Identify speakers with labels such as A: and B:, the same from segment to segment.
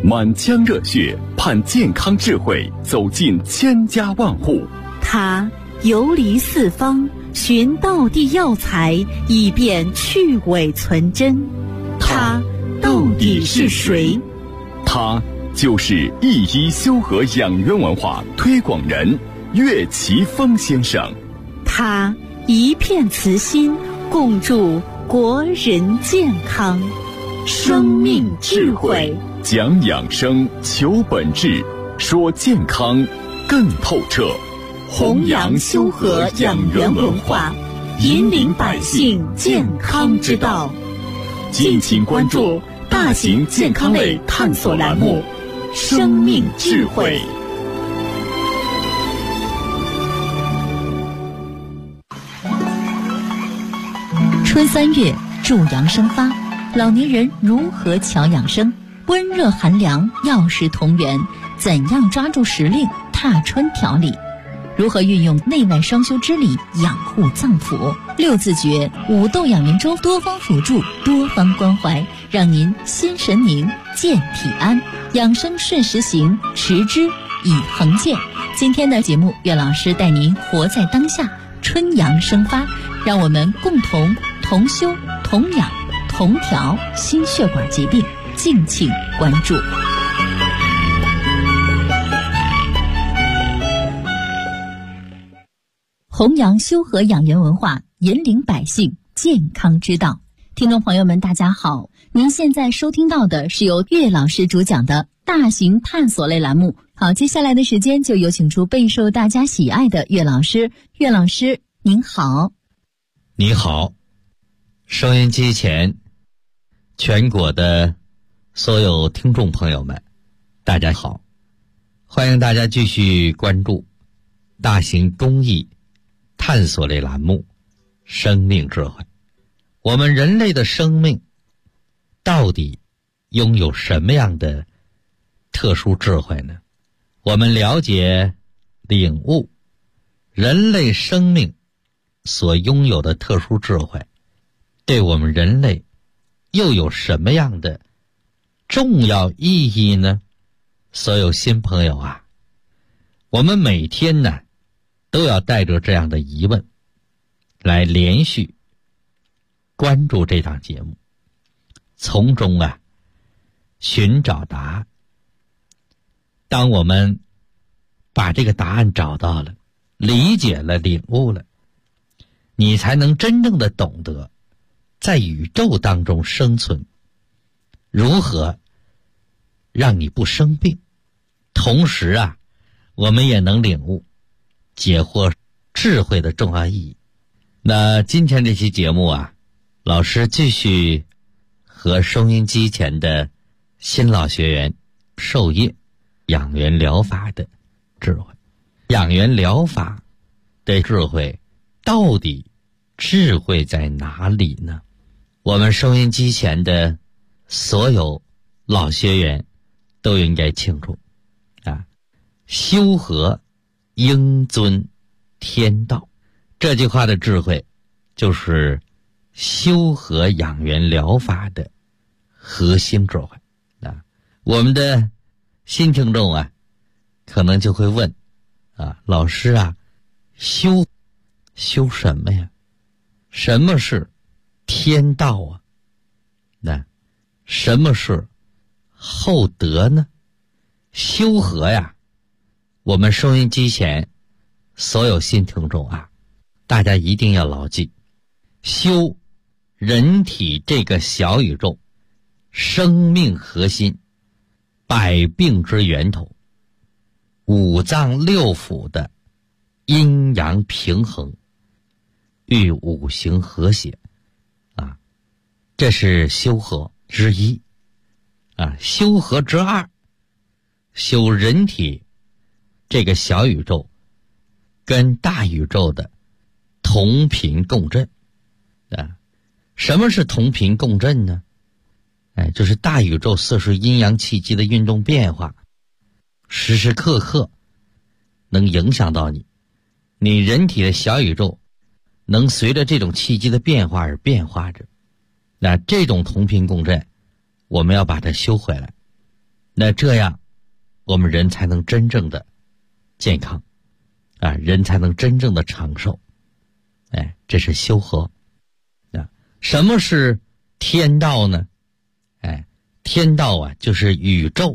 A: 满腔热血盼健康智慧走进千家万户。
B: 他游离四方，寻道地药材，以便去伪存真。他到底是谁？
A: 他就是一医修和养元文化推广人岳奇峰先生。
B: 他一片慈心，共筑国人健康。生命智慧，
A: 讲养生，求本质，说健康更透彻。
B: 弘扬修和养元文化，引领百姓健康之道。
A: 敬请关注大型健康类探索栏目《生命智慧》。
C: 春3月，助阳生发，老年人如何调养生？温热寒凉，药食同源，怎样抓住时令，踏春调理？如何运用内外双修之理养护脏腑？6字诀5豆养元粥，多方辅助，多方关怀，让您心神宁，健体安。养生顺时行，持之以恒健。今天的节目，岳老师带您活在当下，春阳生发，让我们共同同修、同养、同调心血管疾病，敬请关注。弘扬修和养元文化，引领百姓健康之道。听众朋友们，大家好，您现在收听到的是由岳老师主讲的大型探索类栏目。好，接下来的时间就有请出备受大家喜爱的岳老师。岳老师您好。
D: 你好，收音机前全国的所有听众朋友们，大家好，欢迎大家继续关注大型公益探索类栏目生命智慧。我们人类的生命到底拥有什么样的特殊智慧呢？我们了解领悟人类生命所拥有的特殊智慧，对我们人类又有什么样的重要意义呢？所有新朋友啊，我们每天呢都要带着这样的疑问来连续关注这档节目，从中啊寻找答案。当我们把这个答案找到了，理解了，领悟了，你才能真正的懂得在宇宙当中生存，如何让你不生病。同时啊，我们也能领悟解惑智慧的重要意义。那今天这期节目啊，老师继续和收音机前的新老学员授业养元疗法的智慧。养元疗法的智慧到底智慧在哪里呢？我们收音机前的所有老学员都应该清楚啊，修和应遵天道，这句话的智慧就是修和养元疗法的核心智慧啊。我们的新听众啊，可能就会问啊，老师啊，修什么呀？什么是天道啊？那什么是厚德呢？修和呀，我们收音机前所有新听众啊，大家一定要牢记，修人体这个小宇宙生命核心，百病之源头，五脏六腑的阴阳平衡与五行和谐啊，这是修和之一啊。修和之二，修人体这个小宇宙跟大宇宙的同频共振啊。什么是同频共振呢？就是大宇宙色水阴阳气机的运动变化，时时刻刻能影响到你，你人体的小宇宙能随着这种气机的变化而变化着。那这种同频共振，我们要把它修回来那这样我们人才能真正的健康啊，人才能真正的长寿。这是修和啊。什么是天道呢？天道啊，就是宇宙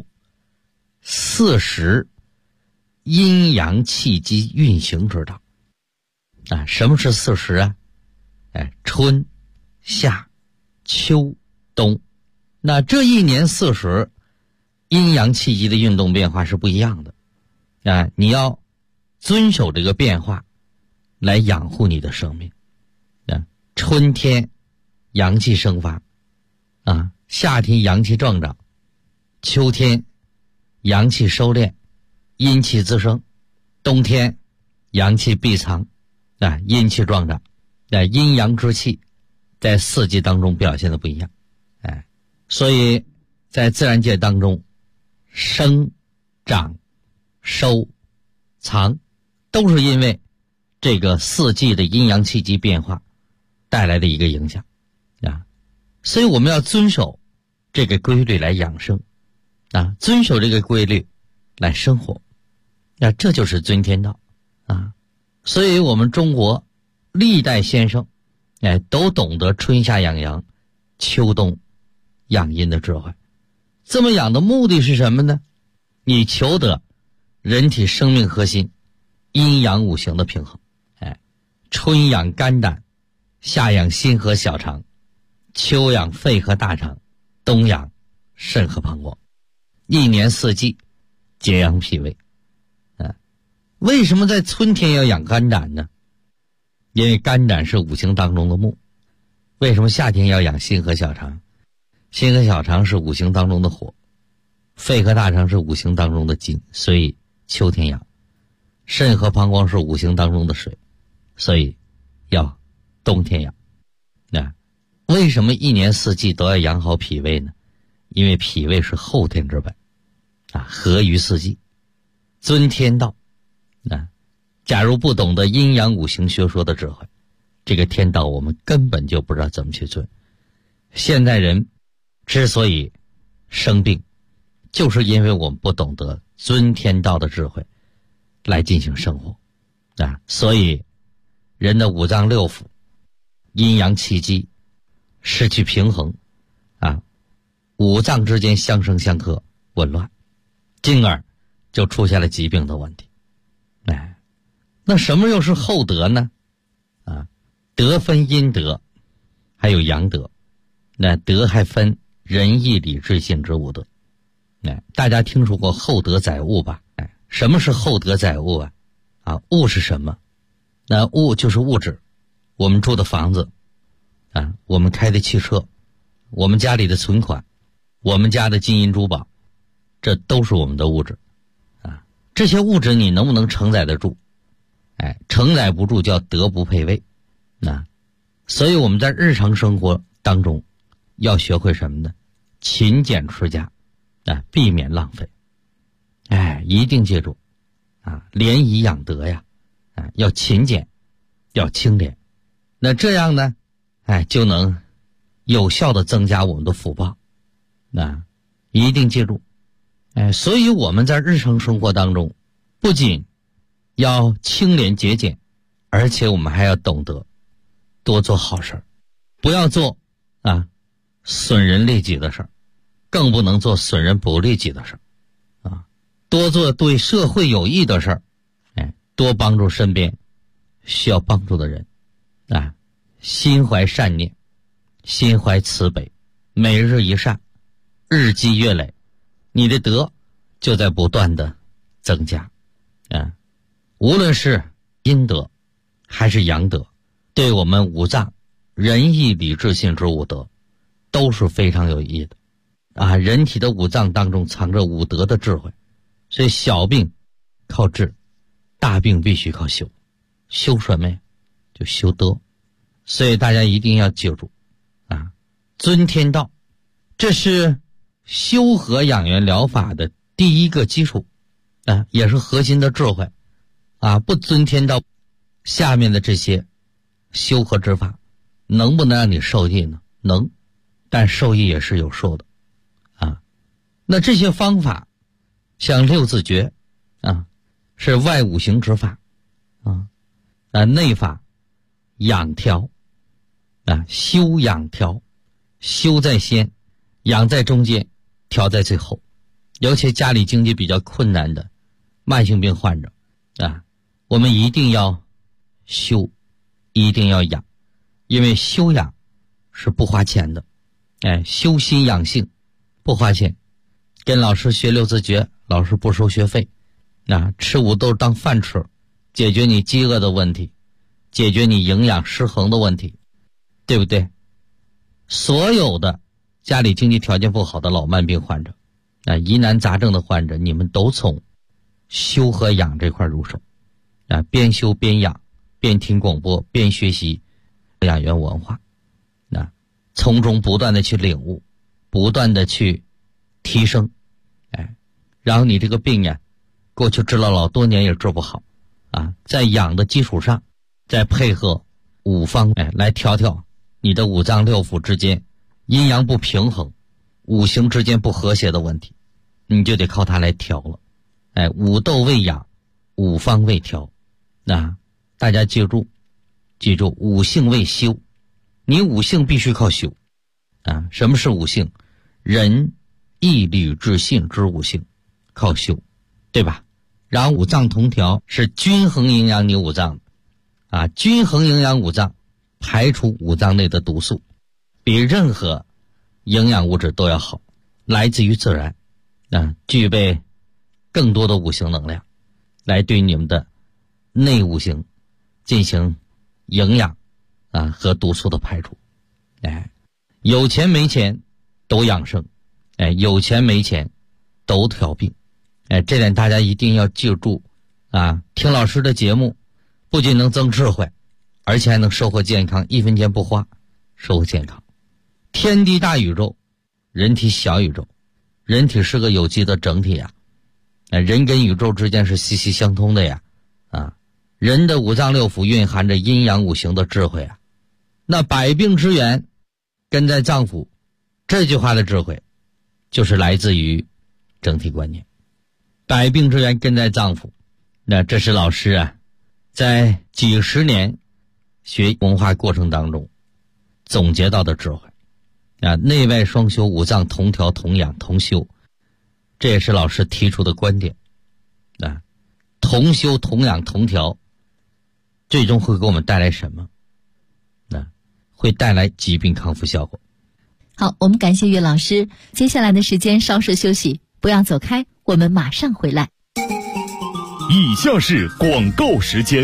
D: 40阴阳气机运行之道啊。什么是40啊？春夏秋冬，那这一年40阴阳气机的运动变化是不一样的啊。你要遵守这个变化来养护你的生命啊。春天阳气生发啊，夏天阳气壮长，秋天阳气收敛，阴气滋生，冬天阳气闭藏啊，阴气壮长。阴阳之气在4季当中表现的不一样。所以在自然界当中，生长收藏都是因为这个4季的阴阳气机变化带来的一个影响啊。所以我们要遵守这个规律来养生啊，遵守这个规律来生活，那这就是遵天道啊。所以我们中国历代先生都懂得春夏养阳，秋冬养阴的智慧。这么养的目的是什么呢？你求得人体生命核心阴阳五行的平衡。春养肝胆，夏养心和小肠，秋养肺和大肠，冬养肾和膀胱，一年4季节养脾胃。为什么在春天要养肝胆呢？因为肝胆是五行当中的木。为什么夏天要养心和小肠？心和小肠是五行当中的火，肺和大肠是五行当中的金，所以秋天养。肾和膀胱是五行当中的水，所以要冬天养。为什么一年4季都要养好脾胃呢？因为脾胃是后天之本啊，合于4季，遵天道。假如不懂得阴阳五行学说的智慧，这个天道我们根本就不知道怎么去遵。现代人之所以生病，就是因为我们不懂得遵天道的智慧来进行生活啊。所以人的五脏六腑阴阳气机失去平衡啊，五脏之间相生相克紊乱，进而就出现了疾病的问题。那什么又是厚德呢？德分阴德还有阳德，那德还分仁义礼智信之5德。大家听说过厚德载物吧？什么是厚德载物啊？物是什么？那物就是物质，我们住的房子啊，我们开的汽车，我们家里的存款，我们家的金银珠宝，这都是我们的物质啊。这些物质你能不能承载得住？承载不住叫德不配位。所以我们在日常生活当中要学会什么呢？勤俭持家避免浪费。一定记住廉以养德呀，要勤俭，要清廉。那这样呢就能有效的增加我们的福报。一定记住。所以我们在日常生活当中不仅要清廉节俭，而且我们还要懂得多做好事，不要做损人利己的事儿，更不能做损人不利己的事儿多做对社会有益的事儿，多帮助身边需要帮助的人心怀善念，心怀慈悲，每日一善，日积月累，你的德就在不断的增加无论是阴德还是阳德，对我们五脏仁义礼智信之5德都是非常有益的人体的五脏当中藏着5德的智慧，所以小病靠治，大病必须靠修。修什么呀？就修德。所以大家一定要记住遵天道，这是修和养元疗法的第一个基础也是核心的智慧不遵天道，下面的这些修和之法能不能让你受益呢？能，但受益也是有数的那这些方法，像六字诀啊，是外五行之法啊，内法养调啊，修养调，修在先，养在中间，调在最后。尤其家里经济比较困难的慢性病患者啊，我们一定要修，一定要养，因为修养是不花钱的。修心养性不花钱，跟老师学六字诀，老师不收学费。吃五豆当饭吃，解决你饥饿的问题，解决你营养失衡的问题，对不对？所有的家里经济条件不好的老慢病患者，疑难杂症的患者，你们都从修和养这块入手边修边养，边听广播边学习养元文化，从中不断的去领悟，不断的去提升，然后你这个病呀，过去治了老多年也治不好在养的基础上，再配合五方来调你的五脏六腑之间阴阳不平衡，五行之间不和谐的问题，你就得靠它来调了。五斗为养，五方为调。大家记住，五性为修，你五性必须靠修什么是五性？仁义礼智信之五性，靠修，对吧？然后五脏同调是均衡营养你五脏均衡营养五脏，排除五脏内的毒素，比任何营养物质都要好，来自于自然具备更多的五行能量，来对你们的内五行进行营养和毒素的排除。有钱没钱都养生，有钱没钱都调病。这点大家一定要记住听老师的节目不仅能增智慧，而且还能收获健康，1分钱不花，收获健康。天地大宇宙，人体小宇宙，人体是个有机的整体人跟宇宙之间是息息相通的人的五脏六腑蕴含着阴阳五行的智慧那百病之源根在脏腑，这句话的智慧就是来自于整体观念。百病之源根在脏腑，那这是老师在几十年学文化过程当中总结到的智慧内外双修，五脏同调同养同修，这也是老师提出的观点同修同养同调，最终会给我们带来什么？会带来疾病康复效果。
C: 好，我们感谢岳老师，接下来的时间稍事休息，不要走开，我们马上回来。
A: 以下是广告时间。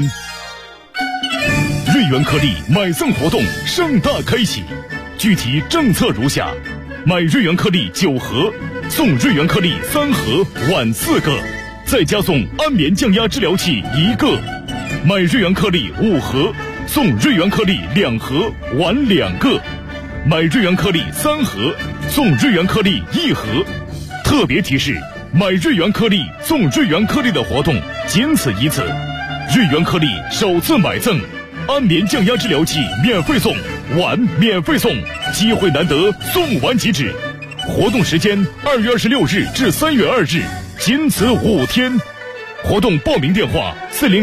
A: 瑞元颗粒买赠活动盛大开启，具体政策如下：买瑞元颗粒9盒，送瑞元颗粒3盒，碗4个，再加送安眠降压治疗器1个；买瑞元颗粒5盒，送瑞元颗粒2盒，碗2个；买瑞元颗粒3盒，送瑞元颗粒1盒。特别提示：买瑞元颗粒送瑞元颗粒的活动仅此一次，瑞元颗粒首次买赠，安眠降压治疗器免费送，碗免费送，机会难得，送完即止。活动时间2月26日至3月2日，仅此5天。活动报名电话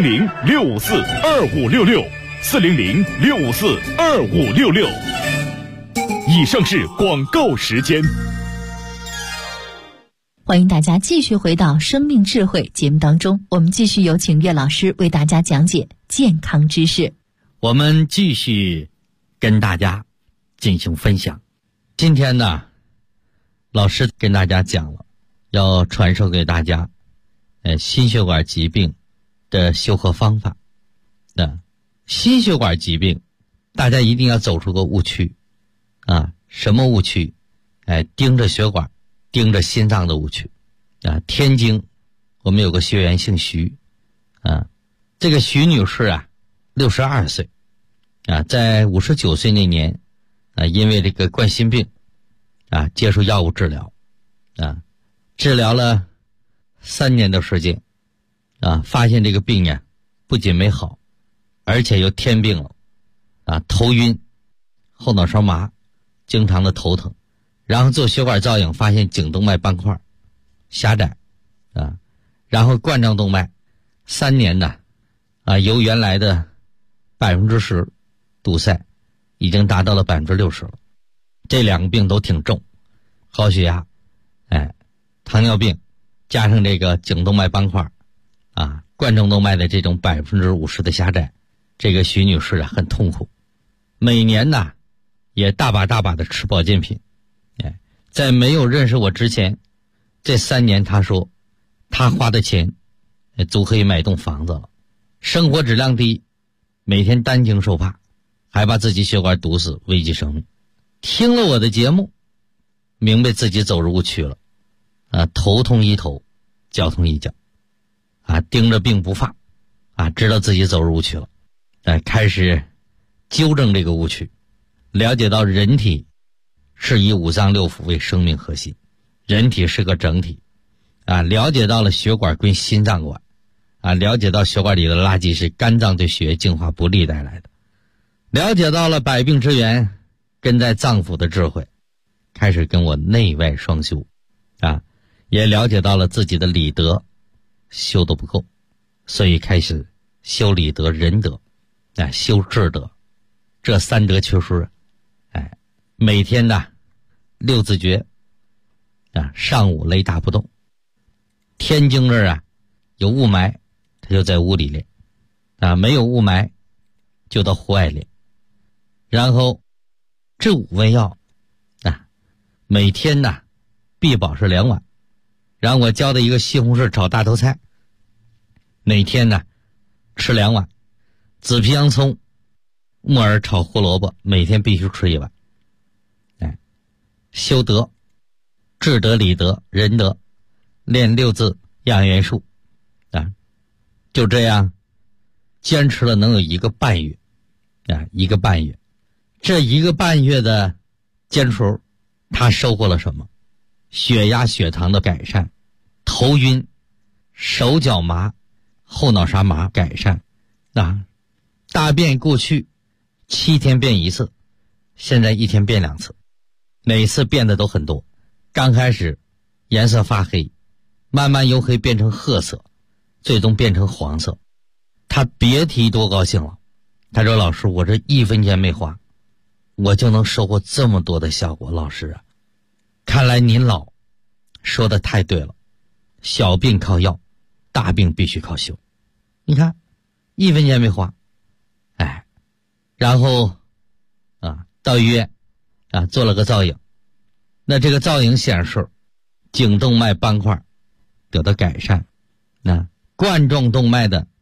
A: 400-654-2566，400-654-2566。以上是广告时间。
C: 欢迎大家继续回到生命智慧节目当中，我们继续有请岳老师为大家讲解健康知识。
D: 我们继续跟大家进行分享。今天呢，老师跟大家讲了，要传授给大家心血管疾病的修复方法。心血管疾病大家一定要走出个误区什么误区？盯着血管盯着心脏的误区天津我们有个学员姓徐这个徐女士62岁在59岁那年因为这个冠心病接受药物治疗治疗了3年的时间发现这个病不仅没好，而且又添病了头晕，后脑勺麻，经常的头疼，然后做血管造影发现颈动脉斑块狭窄啊，然后冠状动脉3年呢由原来的10%堵塞已经达到了60%了。这2个病都挺重，高血压糖尿病加上这个颈动脉斑块冠状动脉的这种50%的狭窄，这个徐女士很痛苦，每年呢也大把的吃保健品。在没有认识我之前，这3年她说她花的钱足可以买栋房子了，生活质量低，每天担惊受怕，还把自己血管堵死，危及生命。听了我的节目，明白自己走入误区了头痛医头，脚痛医脚盯着病不放知道自己走入误区了开始纠正这个误区，了解到人体是以5脏6腑为生命核心，人体是个整体了解到了血管归心脏管了解到血管里的垃圾是肝脏对血液净化不利带来的，了解到了百病之源根在脏腑的智慧，开始跟我内外双修也了解到了自己的理德修得不够，所以开始修理德仁德修智德，这3德缺失每天的6字诀上午雷打不动，天津这儿有雾霾他就在屋里练没有雾霾就到户外练，然后这5味药每天必保是2碗，然后我教的一个西红柿炒大头菜每天吃2碗，紫皮洋葱木耳炒胡萝卜每天必须吃1碗修德智德理德仁德，练6字养元术就这样坚持了能有1个半月1个半月，这1个半月的坚持他收获了什么？血压血糖的改善，头晕手脚麻后脑勺麻改善大便过去7天便1次，现在1天便2次，每次变的都很多，刚开始颜色发黑，慢慢由黑变成褐色，最终变成黄色。他别提多高兴了，他说老师我这1分钱没花我就能收获这么多的效果，老师看来您老说的太对了，小病靠药，大病必须靠修。你看1分钱没花然后到医院做了个造影，那这个造影显示颈动脉斑块得到改善，冠状动脉的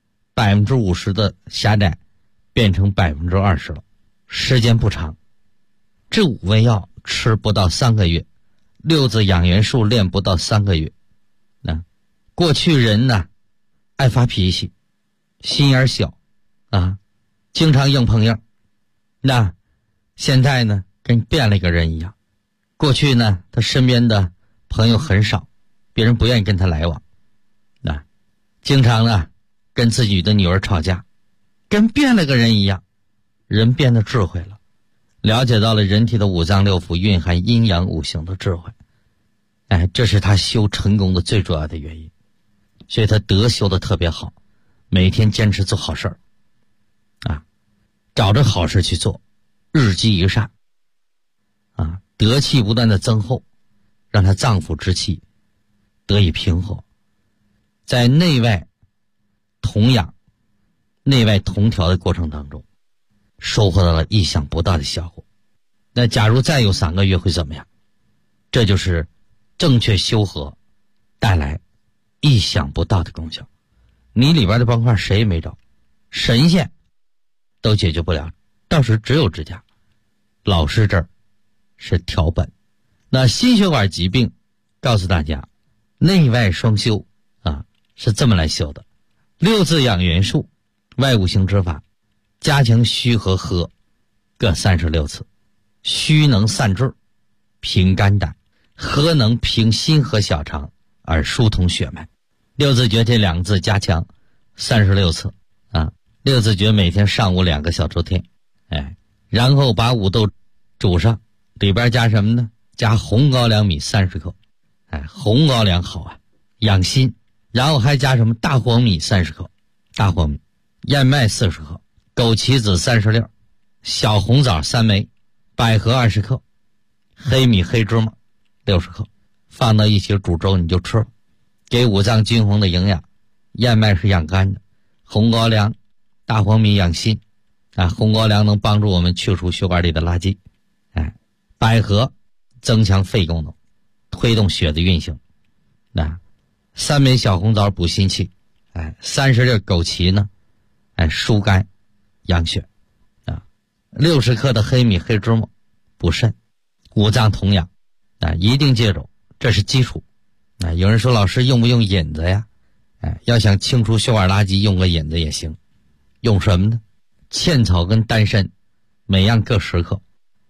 D: 50%的狭窄变成20%了，时间不长。这5味药吃不到3个月，6字养元术练不到3个月过去人爱发脾气，心眼小经常硬碰硬，现在跟变了一个人一样。过去他身边的朋友很少，别人不愿意跟他来往经常跟自己的女儿吵架，跟变了个人一样。人变得智慧了，了解到了人体的5脏6腑蕴含阴阳5行的智慧这是他修成功的最主要的原因，所以他德修的特别好，每天坚持做好事儿找着好事去做，日积一善德气不断的增厚，让他脏腑之气得以平和，在内外同养内外同调的过程当中收获到了意想不到的效果。那假如再有3个月会怎么样？这就是正确修和带来意想不到的功效。你里边的斑块谁也没找，神仙都解决不了，到时只有支架。老师这儿是调本。那心血管疾病告诉大家内外双修是这么来修的：6字养元术，外5行之法，加强虚和和各36次。虚能散滞平肝胆，和能平心和小肠而疏通血脉。6字诀这2个字加强36次6字诀每天上午2个小周天然后把5豆煮上，里边加什么呢？加红高粱米30克， 红高粱好啊，养心。然后还加什么大黄米30克，大黄米，燕麦40克，枸杞子30粒，小红枣3枚，百合20克，黑米黑芝麻60克，放到一起煮粥你就吃了，给五脏均衡的营养。燕麦是养肝的，红高粱、大黄米养心红高粱能帮助我们去除血管里的垃圾，百合增强肺功能，推动血的运行，3枚小红枣补心气，30粒枸杞呢疏肝养血，60克的黑米黑芝麻补肾，五脏同养一定记住，这是基础有人说老师用不用引子呀？要想清除血管垃圾，用个引子也行。用什么呢？茜草跟丹参每样各10克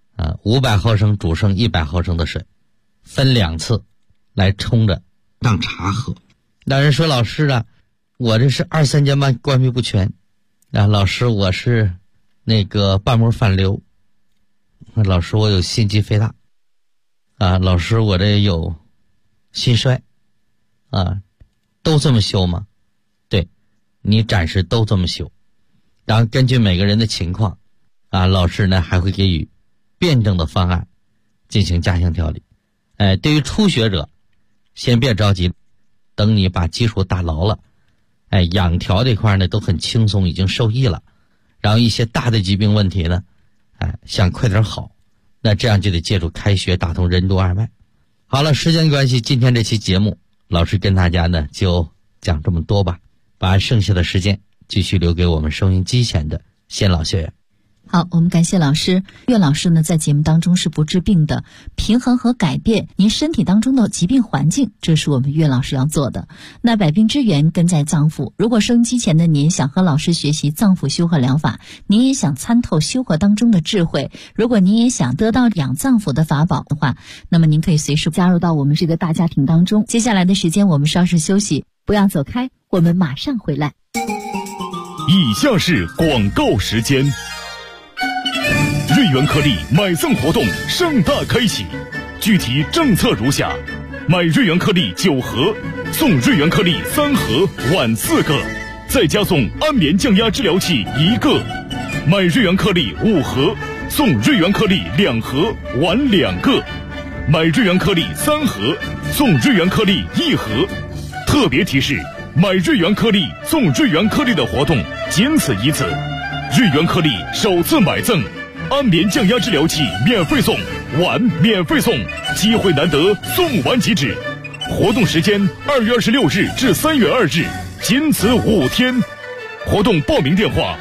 D: 500毫升煮剩100毫升的水，分2次来冲着当茶喝。有人说老师我这是2、3间半关闭不全老师我是那个瓣膜反流，老师我有心肌肥大老师我这有心衰都这么修吗？对，你暂时都这么修，然后根据每个人的情况老师呢还会给予辩证的方案进行加强调理。对于初学者先别着急，等你把基础打牢了养调这块呢都很轻松，已经受益了，然后一些大的疾病问题呢想快点好，那这样就得借助开穴打通任督二脉。好了，时间关系，今天这期节目老师跟大家呢就讲这么多吧，把剩下的时间继续留给我们收音机前的先老学员。
C: 好，我们感谢老师。岳老师呢，在节目当中是不治病的，平衡和改变您身体当中的疾病环境，这是我们岳老师要做的。那百病之源根在脏腑，如果收音机前的您想和老师学习脏腑修和疗法，您也想参透修和当中的智慧，如果您也想得到养脏腑的法宝的话，那么您可以随时加入到我们这个大家庭当中。接下来的时间我们稍事休息，不要走开，我们马上回来。
A: 以下是广告时间。瑞元颗粒买赠活动盛大开启，具体政策如下：买瑞元颗粒9盒，送瑞元颗粒3盒，碗4个，再加送安眠降压治疗器1个；买瑞元颗粒5盒，送瑞元颗粒2盒，碗2个；买瑞元颗粒3盒，送瑞元颗粒1盒。特别提示：买瑞元颗粒送瑞元颗粒的活动仅此一次，瑞元颗粒首次买赠。安眠降压治疗器免费送，碗免费送，机会难得，送完即止。活动时间2月26日至3月2日，仅此5天。活动报名电话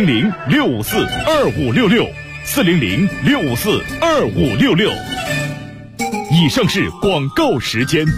A: 400-654-2566，400-654-2566。以上是广告时间。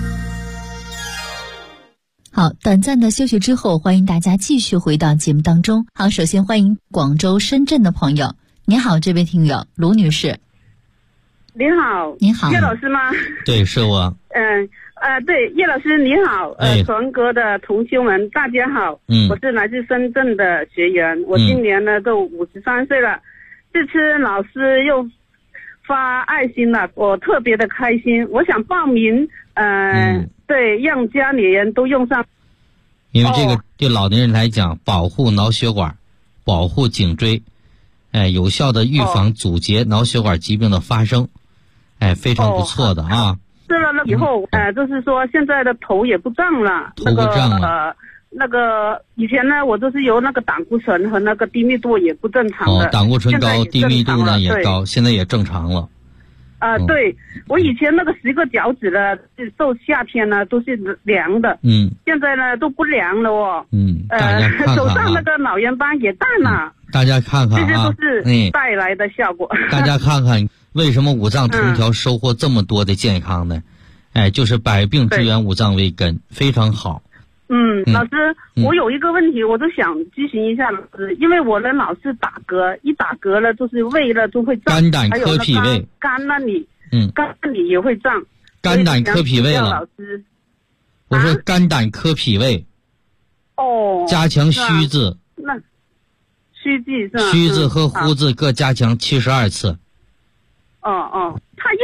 C: 好，短暂的休息之后，欢迎大家继续回到节目当中。好，首先欢迎广州、深圳的朋友。你好，这位听友卢女士。
E: 您好。
C: 你好，
E: 叶老师吗？
D: 对，是我。
E: 对，叶老师你好。全国的同修们大家好。我是来自深圳的学员，我今年呢都53岁了。这次老师又发爱心了，我特别的开心。我想报名，对，让家里人都用上。
D: 因为这个对老年人来讲，保护脑血管，保护颈椎。有效的预防阻截脑血管疾病的发生，非常不错的啊。
E: 吃了以后，就是说现在的头也不胀了，
D: 头不胀了。
E: 那个以前呢，我都是由那个胆固醇和那个低密度也不正常的。
D: 胆固醇高，低密度呢也高，现在也正常了。
E: 对，我以前那个10个脚趾呢，到夏天呢都是凉的，现在呢都不凉了哦。
D: 大家看看
E: 手上那个老人斑也淡了。
D: 大家看看
E: 这些都是带来的效果。
D: 大家看看为什么五脏同调收获这么多的健康呢？就是百病之源，五脏为根，非常好。
E: 老师，我有一个问题，我都想咨询一下老师，因为我呢老是打嗝，一打嗝了就是胃了就会胀，
D: 肝胆科脾胃，
E: 肝那里也会胀。
D: 肝胆科脾胃了，
E: 老师，
D: 我说肝胆科脾胃。加强虚字。
E: 那虚字是吧？
D: 虚字和呼字各加强72次。
E: 他一打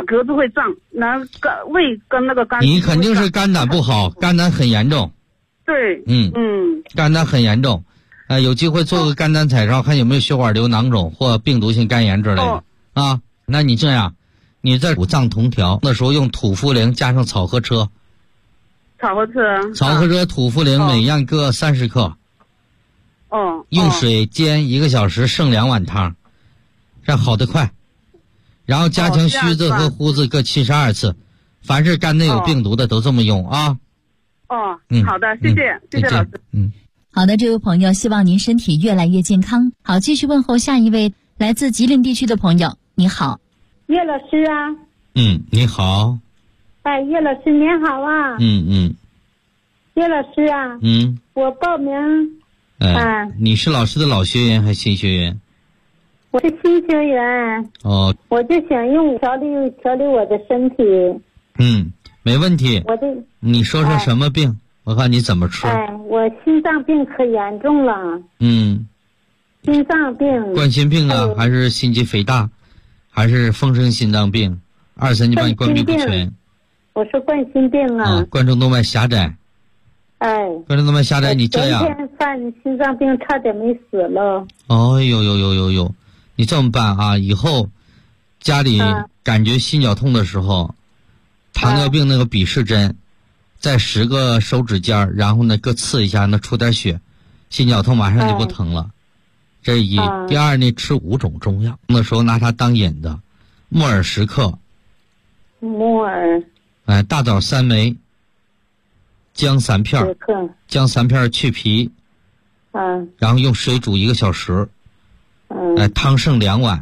E: 脖子会胀，那胃跟那个肝。
D: 你肯定是肝胆不好，肝胆很严重。
E: 对。
D: 肝胆很严重，有机会做个肝胆彩超，看有没有血管瘤囊肿或病毒性肝炎之类的。啊，那你这样，你在五脏同调的时候用土茯苓加上草禾车。
E: 草禾车。
D: 草禾车、土茯苓每样各30克。用水煎1个小时，剩2碗汤，这样好得快。然后加强须子和胡子各72次，凡是肝内有病毒的都这么用啊。
E: 好的，谢谢老师。
C: 好的，这位朋友，希望您身体越来越健康。好，继续问候下一位来自吉林地区的朋友。你好，
F: 叶老师啊。
D: 你好。
F: 哎，叶老师您好啊。叶老师啊。我报名。
D: 你是老师的老学员还是新学员？
F: 我是新学员。我就想用调理我的身体。
D: 没问题。你说说什么病？我看你怎么吃。
F: 我心脏病可严重了。心脏病。
D: 冠心病啊，还是心肌肥大，还是风湿性心脏病？2、3级帮你关闭不全。
F: 我是冠心病啊。
D: 冠状动脉狭窄。冠状动脉狭窄，你这样。
F: 前天犯心脏病，差点没死了。
D: 呦，你这么办啊？以后家里感觉心绞痛的时候，糖尿病那个比试针，在10个手指尖，然后呢各刺一下，那出点血，心绞痛马上就不疼了。这是一。第二呢，吃5种中药，那时候拿它当引子，木耳10克。
F: 木耳。
D: 大枣3枚。姜3片，姜3片去皮，然后用水煮1个小时，汤剩2碗，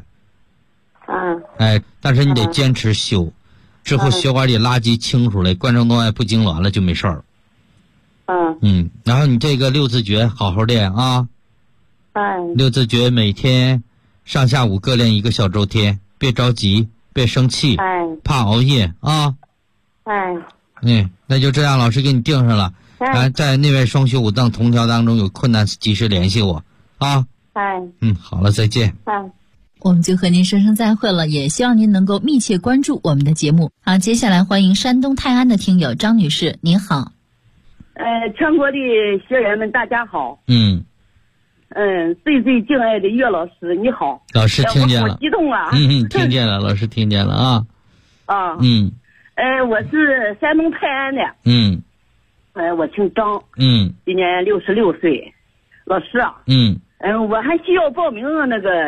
D: 但是你得坚持修，之后血管里垃圾清出来，冠状动脉不痉挛了就没事儿。然后你这个6字诀好好练啊，6字诀每天上下午各练1个小周天，别着急，别生气，怕熬夜啊。那就这样，老师给你定上了。在内外双修5脏同调当中有困难及时联系我啊。好了，再见。
C: 我们就和您说声再会了，也希望您能够密切关注我们的节目。好，接下来欢迎山东泰安的听友张女士，您好。
G: 全国的学员们大家好。最敬爱的岳老师你好。
D: 老师听见了。
G: 我好激动啊。
D: 听见了，老师听见了啊。
G: 我是山东泰安的。我姓张。今年66岁。老师啊。我还需要报名那个。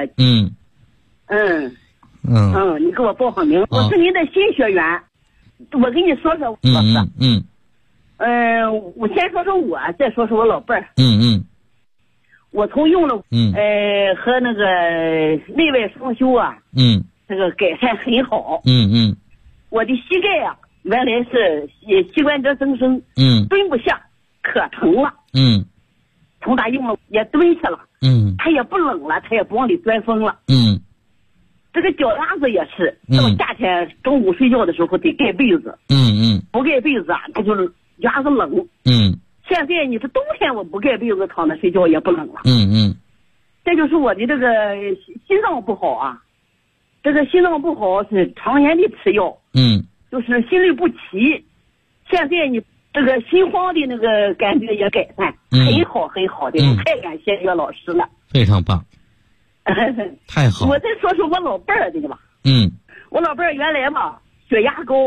G: 你给我报上名。我是您的新学员。我跟你说说，老师。我先说说我，再说说我老伴儿。我从用了和那个内外双修啊。这个改善很好。我的膝盖啊，原来是膝关节增生，蹲不下，可疼了。从打用了也蹲下了。它也不冷了，它也不往里钻风了。这个脚丫子也是，到夏天中午睡觉的时候得盖被子。不盖被子啊，它就是牙子冷。现在你是冬天，我不盖被子躺着睡觉也不冷了。这就是我的这个心脏不好啊。这个心脏不好是常年的吃药。就是心律不齐。现在你这个心慌的那个感觉也改善，很好很好的。太感谢岳老师了。
D: 非常棒。太好。
G: 我再说说我老伴儿的吧。我老伴儿原来吧血压高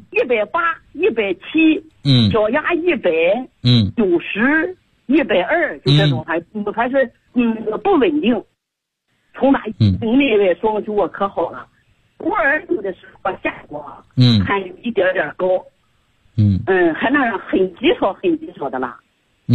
G: ，180、170，脚压100，90、120，就这种还是不稳定。从哪内外双修我可好了。我儿子的时候下过，还有一点点高，还那样很极少的了。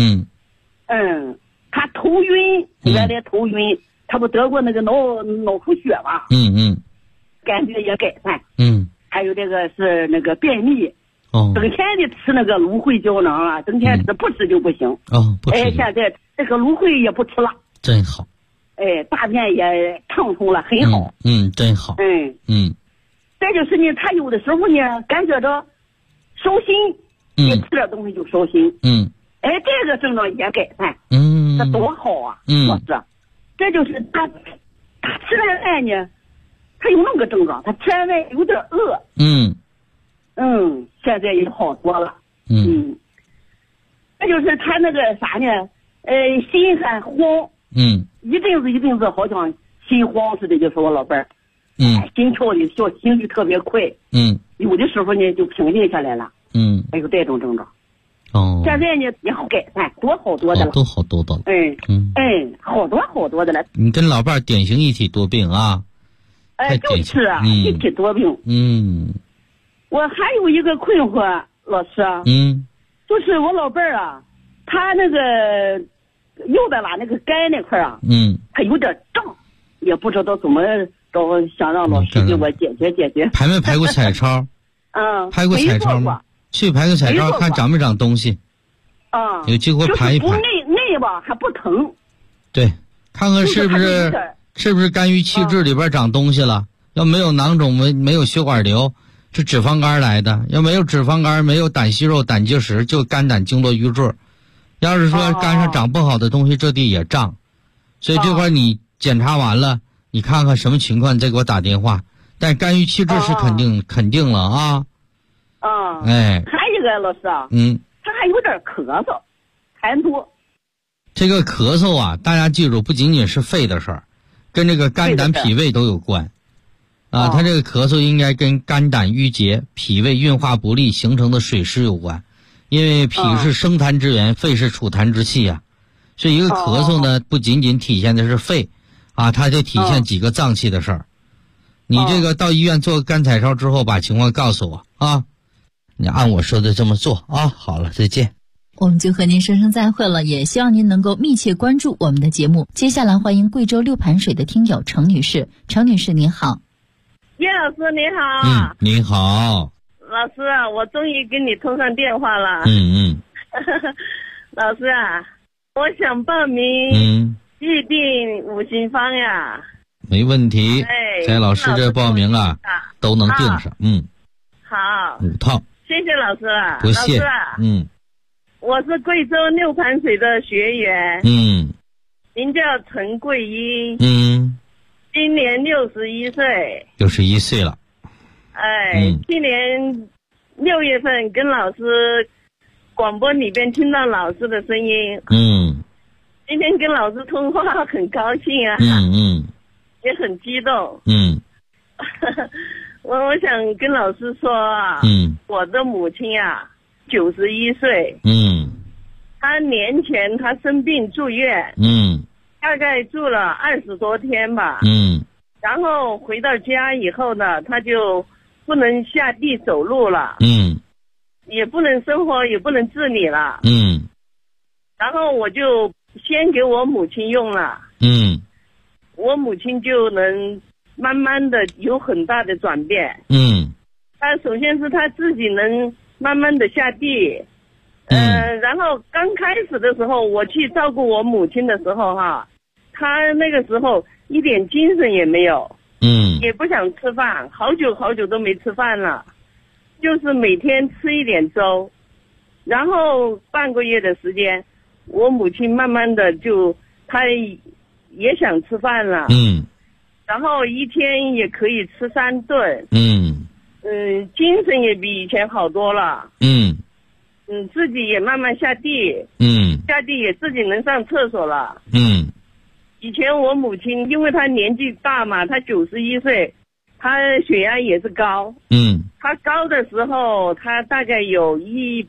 G: 他头晕，原来头晕，他不得过那个脑出血嘛。感觉也改善。还有这个是那个便秘，整天的吃那个芦荟胶囊啊，整天吃，不吃就不行。
D: 不吃。
G: 现在这个芦荟也不吃了。
D: 真好。
G: 大便也畅通了，很好。
D: 真好。
G: 再就是呢，他有的时候呢，感觉着烧心，你吃点东西就烧心。这个症状也改善。这多好啊！老师，这就是他吃完饭呢， 他有那个症状，他现在有点饿。现在也好多了。那就是他那个啥呢？心还慌。一阵子好像心慌似的，就是我老伴儿。心跳的小，心率特别快。有的时候呢就平静下来了。还有这种症状。现在呢也好改善，好多的了。
D: 都好多的了。
G: 好多的了。
D: 你跟老伴儿典型一体多病啊。
G: 就是啊，一体多病。我还有一个困惑，老师。就是我老伴儿啊，他那个右边吧那个肝那块啊，他有点胀，也不知道怎么着，想让老师给我解决。
D: 排没排过彩超？排过彩超吗？去排个彩超，看长没长东西。有机会排一排。
G: 就是内吧还不疼。
D: 对，看看是不是肝郁气滞里边长东西了？要没有囊肿，没有血管瘤，是脂肪肝来的。要没有脂肪肝，没有胆息肉、胆结石，就肝胆经络瘀滞。要是说肝上长不好的东西，这地也胀。所以这块你检查完了，你看看什么情况，你再给我打电话。但肝郁气滞是肯定了啊。还有一个老师啊，他还有点咳嗽，痰多。这个咳嗽啊，大家记住，不仅仅是肺的事儿，跟这个肝胆脾胃都有关。他这个咳嗽应该跟肝胆郁结、脾胃运化不利形成的水湿有关。因为脾是生痰之源，肺是储痰之器啊。所以一个咳嗽呢，不仅仅体现的是肺，它就体现几个脏器的事儿。你这个到医院做肝彩超之后，把情况告诉我啊。你按我说的这么做啊。好了，再见。
C: 我们就和您说声再会了，也希望您能够密切关注我们的节目。接下来欢迎贵州六盘水的听友程女士。程女士您好。
H: 叶老师您好。
D: 您好。
H: 老师啊，我终于跟你通上电话了。老师啊，我想报名预定五行方呀。
D: 没问题。在老师这报名啊，都能定上。
H: 好。
D: 5套。
H: 谢谢老师了。
D: 不谢。
H: 老师啊，我是贵州六盘水的学员。名叫陈桂英。今年61岁。
D: 61岁了。
H: 去年6月份跟老师广播里边听到老师的声音。今天跟老师通话很高兴啊。也很激动。我想跟老师说啊，我的母亲啊91岁。她年前她生病住院。大概住了20多天吧。然后回到家以后呢，她就不能下地走路了。也不能生活，也不能自理了。然后我就先给我母亲用了。我母亲就能慢慢的有很大的转变。她首先是她自己能慢慢的下地。然后刚开始的时候我去照顾我母亲的时候她那个时候一点精神也没有。也不想吃饭，好久都没吃饭了，就是每天吃一点粥。然后半个月的时间，我母亲慢慢的她也想吃饭了。然后一天也可以吃3顿。精神也比以前好多了。自己也慢慢下地。下地也自己能上厕所了。以前我母亲因为她年纪大嘛，她91岁，她血压也是高。她高的时候她大概有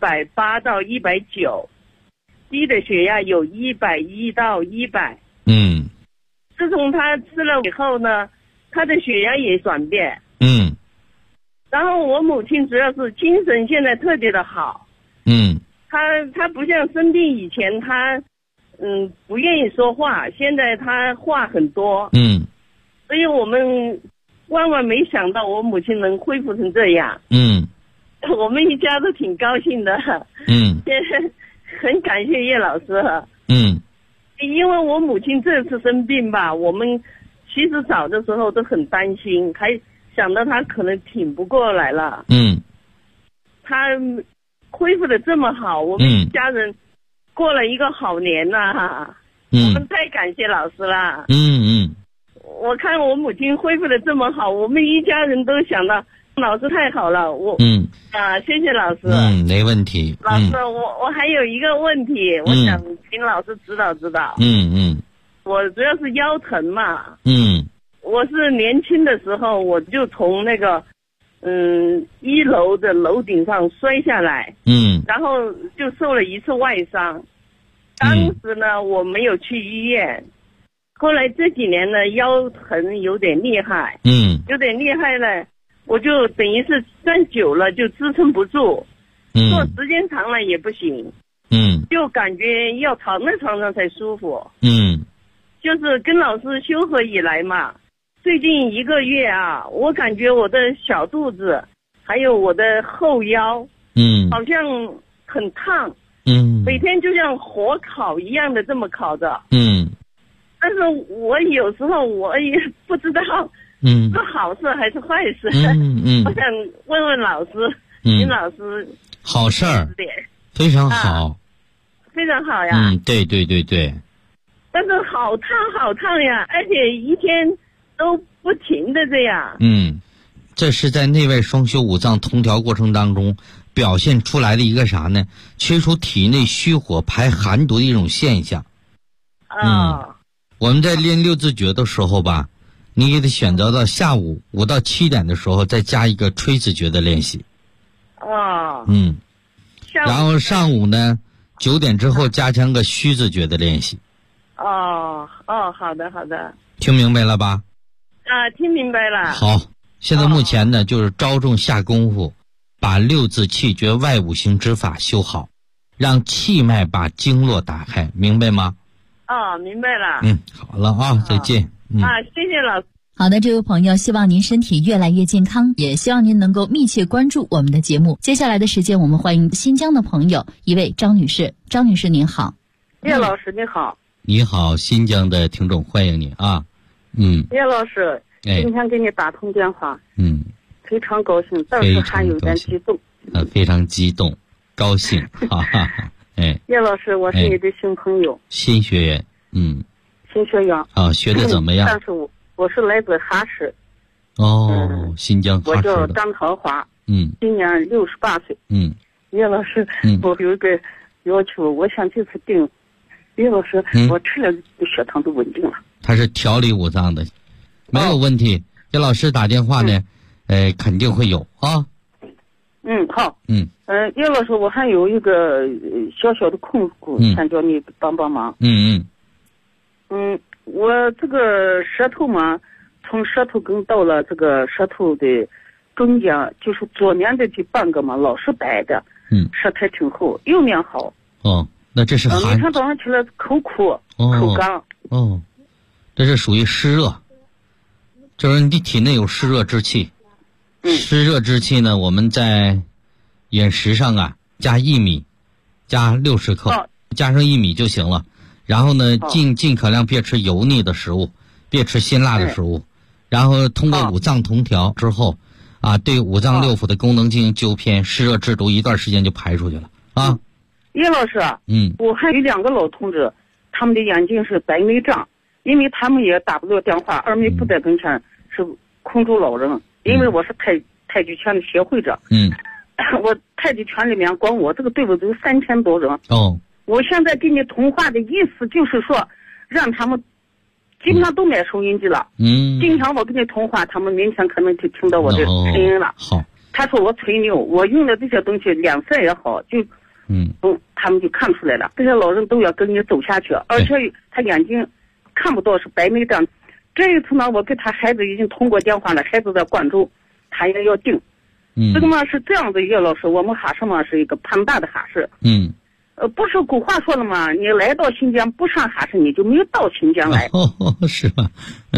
H: 180到190，低的血压有110到100。自从她吃了以后呢，她的血压也转变。然后我母亲主要是精神现在特别的好。她不像生病以前她不愿意说话，现在他话很多。所以我们万万没想到我母亲能恢复成这样。我们一家都挺高兴的。很感谢叶老师。因为我母亲这次生病吧，我们其实早的时候都很担心，还想到她可能挺不过来了。她恢复的这么好，我们一家人过了一个好年呐。我们太感谢老师了。 我看我母亲恢复的这么好，我们一家人都想到老师太好了。谢谢老师。
D: 没问题。
H: 老师，我还有一个问题，我想请老师指导指导。我主要是腰疼嘛。我是年轻的时候我就从那个1楼的楼顶上摔下来。然后就受了一次外伤。当时呢我没有去医院。后来这几年呢腰疼有点厉害。有点厉害了，我就等于是站久了就支撑不住。坐时间长了也不行。就感觉要躺在床上才舒服。就是跟老师修合以来嘛，最近1个月啊，我感觉我的小肚子还有我的后腰好像很烫。每天就像火烤一样的这么烤着。但是我有时候我也不知道是好事还是坏事。我想问问老师，请老师。
D: 好事儿，非常好。
H: 非常好呀。
D: 对对对对。
H: 但是好烫好烫呀，而且一天都不停的这样。
D: 这是在内外双修5脏同调过程当中表现出来的一个啥呢？驱除体内虚火排寒毒的一种现象。我们在练6字诀的时候吧，你也得选择到下午5到7点的时候再加一个吹字诀的练习。然后上午呢9点之后加强个虚字诀的练习。
H: 好的好的。
D: 听明白了吧？
H: 听明白了。
D: 好，现在目前呢就是着重下功夫，把6字气诀外五行之法修好，让气脉把经络打开，明白吗？
H: 明白了。
D: 好了啊，再见。
H: 谢谢老师。
C: 好的，这位朋友，希望您身体越来越健康，也希望您能够密切关注我们的节目。接下来的时间，我们欢迎新疆的朋友，一位张女士。张女士您好。
I: 叶老师你好。
D: 你好，新疆的听众，欢迎你啊。
I: 叶老师，今天给你打通电话，非常高兴，但是还有点激动。
D: 非常激动，高兴，哈哈。
I: 叶老师，我是你的新朋友，
D: 新学员，
I: 新学员
D: 学的怎么样？
I: 但是我是来自哈市，
D: 新疆哈市的。
I: 我叫张桃花，今年68岁。叶老师，我有一个要求，我想这次定。叶老师，我吃了血糖都稳定了。
D: 他是调理5脏的，没有问题。叶老师打电话呢，肯定会有啊。
I: 好。叶老师，我还有一个小小的困苦，想叫你帮帮忙。我这个舌头嘛，从舌头根到了这个舌头的中间，就是左面的这半个嘛，老是白的。舌苔挺厚，右面好。
D: 那这是
I: 每天早上起来口苦，口干。
D: 这是属于湿热，就是你体内有湿热之气。湿热之气呢，我们在饮食上啊，加薏米，加60克，加上薏米就行了。然后呢，尽可量别吃油腻的食物，别吃辛辣的食物。然后通过5脏同调之后，对5脏6腑的功能进行纠偏，湿热制毒，一段时间就排出去了啊。
I: 叶老师，我还有2个老同志，他们的眼睛是白内障，因为他们也打不了电话，二妹不在跟前，是空中老人。因为我是太极拳的协会者，我太极拳里面光我这个队伍都有3000多人。我现在给你通话的意思就是说，让他们基本上都买收音机了。今天我跟你通话，他们明天可能就听到我的声音了。
D: 好，
I: 他说我吹牛，我用的这些东西脸色也好，就他们就看出来了。这些老人都要跟你走下去，而且他眼睛看不到，是白内障。这一次呢，我给他孩子已经通过电话了，孩子在广州，他也要定。这个嘛是这样的，叶老师，我们哈市嘛是一个庞大的哈市。不是古话说了吗？你来到新疆不上哈市，你就没有到新疆来。
D: 是吧？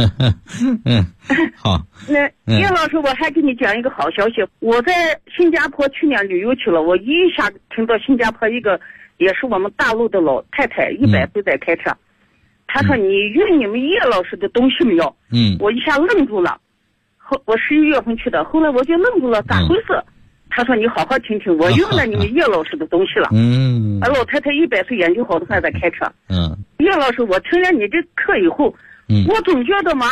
D: 好。
I: 那叶老师，我还给你讲一个好消息，我在新加坡去年旅游去了，我一下听到新加坡一个也是我们大陆的老太太，100岁在开车，她说你用你们叶老师的东西没有？我一下愣住了。我11月份去的，后来我就愣住了，咋回事？他说你好好听听，我用了你们叶老师的东西了。老太太100岁，眼睛好的还在开车。叶老师，我听了你这课以后，我总觉得嘛，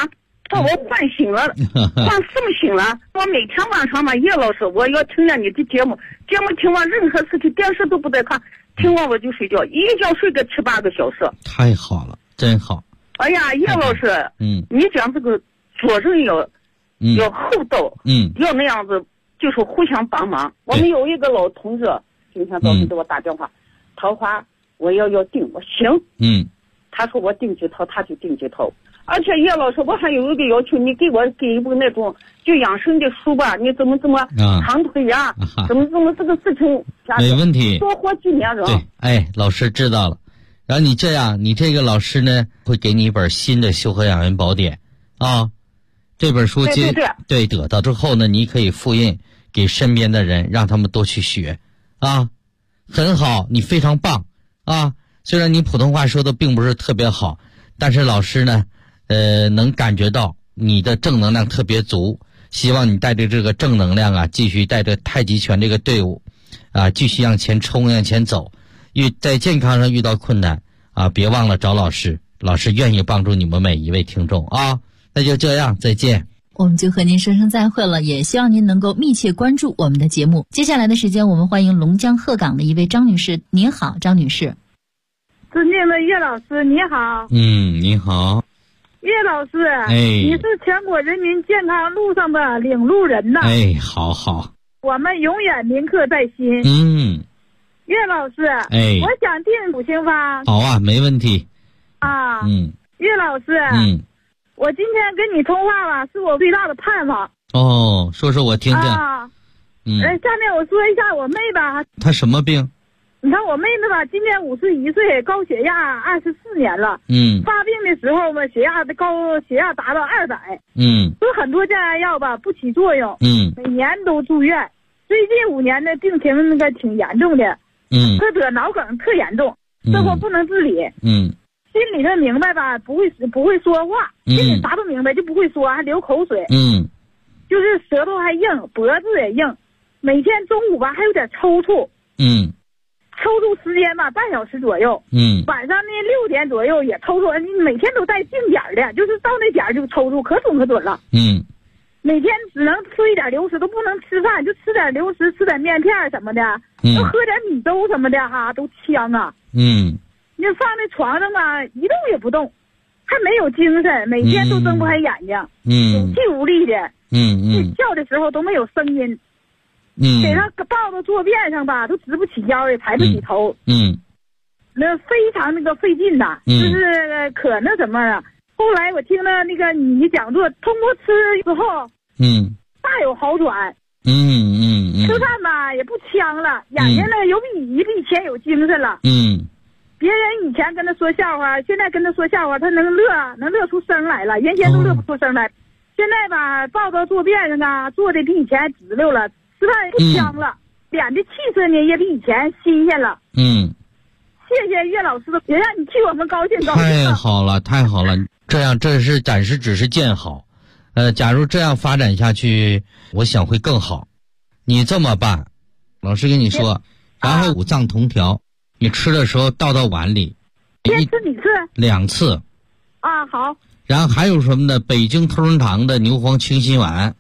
I: 把我唤醒了，唤什么醒了？我每天晚上嘛，叶老师，我要听见你的节目听完任何事情，电视都不带看，听完我就睡觉，一觉睡个7、8个小时。
D: 太好了，真好。
I: 哎呀，叶老师，你讲这个做人要厚道，要那样子，就是互相帮忙。我们有一个老同志，今天早上给我打电话，桃花我要订，我行，他说我订几套，他就订几套。而且叶老师，我还有一个要求，你给一部那种就养生的书吧，你怎么长腿啊，怎么这个事情，
D: 没问题，
I: 多活几年人。
D: 对，哎，老师知道了。然后你这样，你这个老师呢会给你一本新的修和养元宝典啊，这本书对得到之后呢，你可以复印给身边的人，让他们多去学啊，很好，你非常棒啊。虽然你普通话说的并不是特别好，但是老师呢能感觉到你的正能量特别足，希望你带着这个正能量啊，继续带着太极拳这个队伍啊，继续向前冲，向前走。在健康上遇到困难啊，别忘了找老师，老师愿意帮助你们每一位听众啊。那就这样，再见。
C: 我们就和您说声再会了，也希望您能够密切关注我们的节目。接下来的时间，我们欢迎龙江鹤岗的一位张女士。您好，张女士。
F: 尊敬的叶老师，你好。
D: 你好。
F: 叶老师，你是全国人民健康路上的领路人呐。
D: 好好。
F: 我们永远铭刻在心。叶老师，我想订5星方。
D: 好啊，没问题。
F: 叶老师，我今天跟你通话吧，是我最大的盼望。
D: 哦，说说我听听。
F: 下面我说一下我妹吧。
D: 她什么病？
F: 你看我妹妹吧，今年51岁，高血压24年了。发病的时候吧，高血压达到200。有很多降压药吧不起作用。每年都住院。最近5年的病情挺严重的。她得脑梗特严重，生活不能自理。心里头明白吧，不会说话，心里啥都明白，就不会说，还流口水。就是舌头还硬，脖子也硬。每天中午吧还有点抽搐。抽搐时间吧半小时左右。晚上呢6点左右也抽搐，每天都带定点的，就是到那点就抽搐，可准了。每天只能吃一点流食，都不能吃饭，就吃点流食，吃点面片什么的，都喝点米粥什么的哈，都呛啊。你放在床上吧，一动也不动，还没有精神，每天都睁不开眼睛，有气无力的。睡觉的时候都没有声音。给他抱到坐便上吧，都直不起腰，也抬不起头。那非常费劲呐，就是可那什么了。后来我听了你讲座，通过吃之后，大有好转。吃饭吧也不呛了，眼睛呢比以前有精神了。别人以前跟他说笑话，现在跟他说笑话，他能乐出声来了，原先都乐不出声来。现在吧抱到坐便上啊，坐的比以前直溜了，吃饭也不呛了，脸的气色呢也比以前新鲜了。谢谢岳老师的，也让你替我们高兴高兴。
D: 太好了，太好了！这是暂时只是见好，假如这样发展下去，我想会更好。你这么办，老师跟你说，然后5脏同调，你吃的时候倒到碗里，
F: 先吃几次
D: ？2次。
F: 好。
D: 然后还有什么呢？北京同仁堂的牛黄清心丸。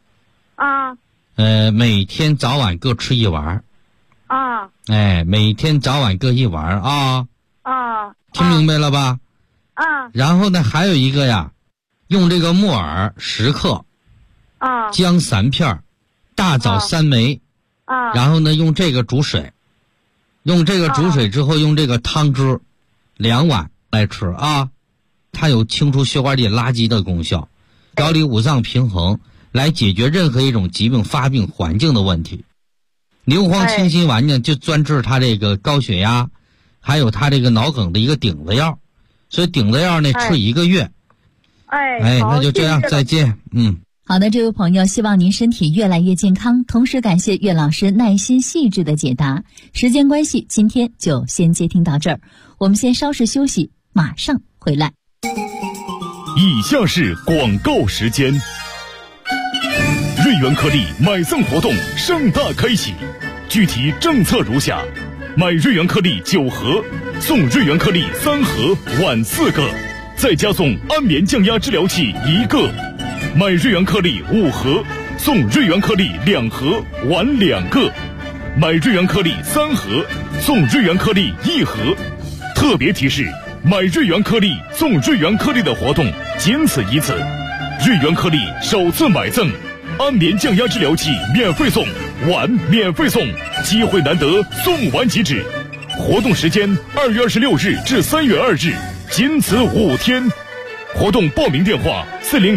D: 每天早晚各吃1丸。每天早晚各1丸啊。听明白了吧？然后呢，还有一个呀，用这个木耳10克，姜3片，大枣3枚，然后呢，用这个煮水，用这个煮水之后，用这个汤汁2碗来吃啊。它有清除血管里垃圾的功效，调理5脏平衡，来解决任何一种疾病发病环境的问题。牛黄清心丸呢，就专治他这个高血压，还有他这个脑梗的一个顶子药，所以顶子药呢吃1个月。那就这样，再见。
C: 好的，这位朋友，希望您身体越来越健康，同时感谢岳老师耐心细致的解答。时间关系，今天就先接听到这儿，我们先稍事休息，马上回来。
A: 以下是广告时间。瑞元颗粒买赠活动盛大开启，具体政策如下：买瑞元颗粒9盒，送瑞元颗粒3盒，晚4个，再加送安眠降压治疗器1个。 买瑞元颗粒5盒送瑞元颗粒2盒，碗2个；买瑞元颗粒3盒送瑞元颗粒1盒。特别提示：买瑞元颗粒送瑞元颗粒的活动仅此一次，瑞元颗粒首次买赠，安眠降压治疗器免费送，碗免费送，机会难得，送完即止。活动时间2月26日至3月2日，仅此5天。活动报名电话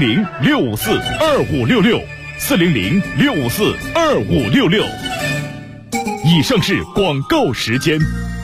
A: 400-654-2566，400-654-2566。以上是广告时间。